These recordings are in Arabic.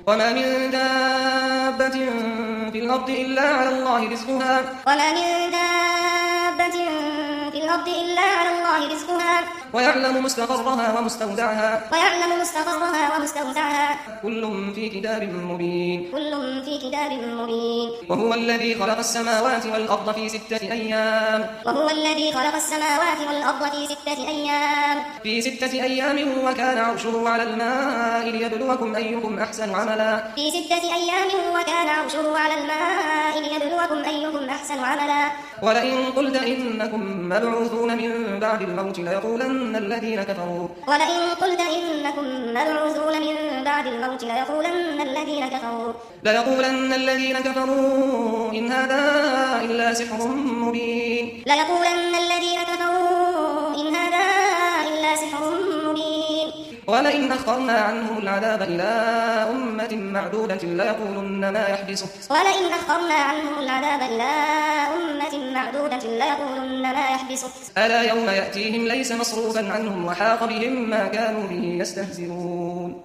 وما من دابة في الأرض إلا على الله رزقها وما من دابة في الأرض إلا على الله رزقها ويعلم مستقرها ومستودعها كل في كتاب مبين وهو الذي خلق السماوات والأرض في 6 أيام وكان عرشه على الماء ليبلوكم أيكم أحسن عملا ولئن قلت إنكم مبعوثون من بعد الموت ليقولن الذين كفروا إن هذا إلا سحر مبين ولئن أخرنا عنهم العذاب إلى أمة معدودة ليقولن ما يحبسه ألا يوم يأتيهم ليس مصروفا عنهم وحاق بهم ما كانوا به يستهزئون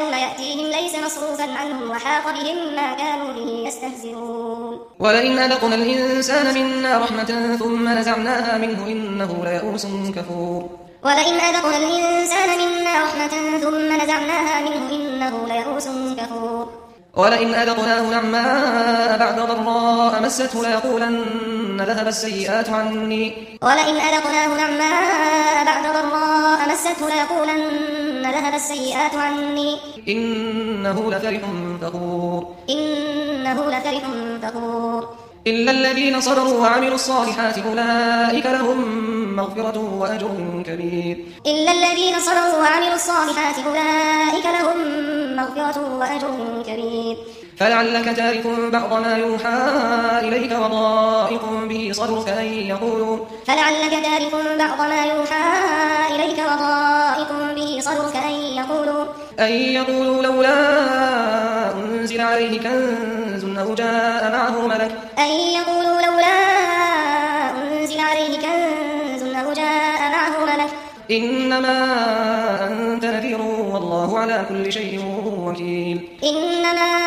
ولئن أذقنا الإنسان منا رحمة ثم نزعناها منه إنه ليئوس كفور ولئن أذقناه نعماء بعد ضراء مسته ليقولن ذهب السيئات عني إنه لفرح فخور إلا الذين صبروا وعملوا الصالحات أولئك لهم مغفرة وأجر كبير فلعلك تارك بعض ما يوحى إليك وضائق به صدرك أن يقولوا لولا أنزل عليه كنز أو جاء معه ملك إنما أنت نذير والله على كل شيء وكيل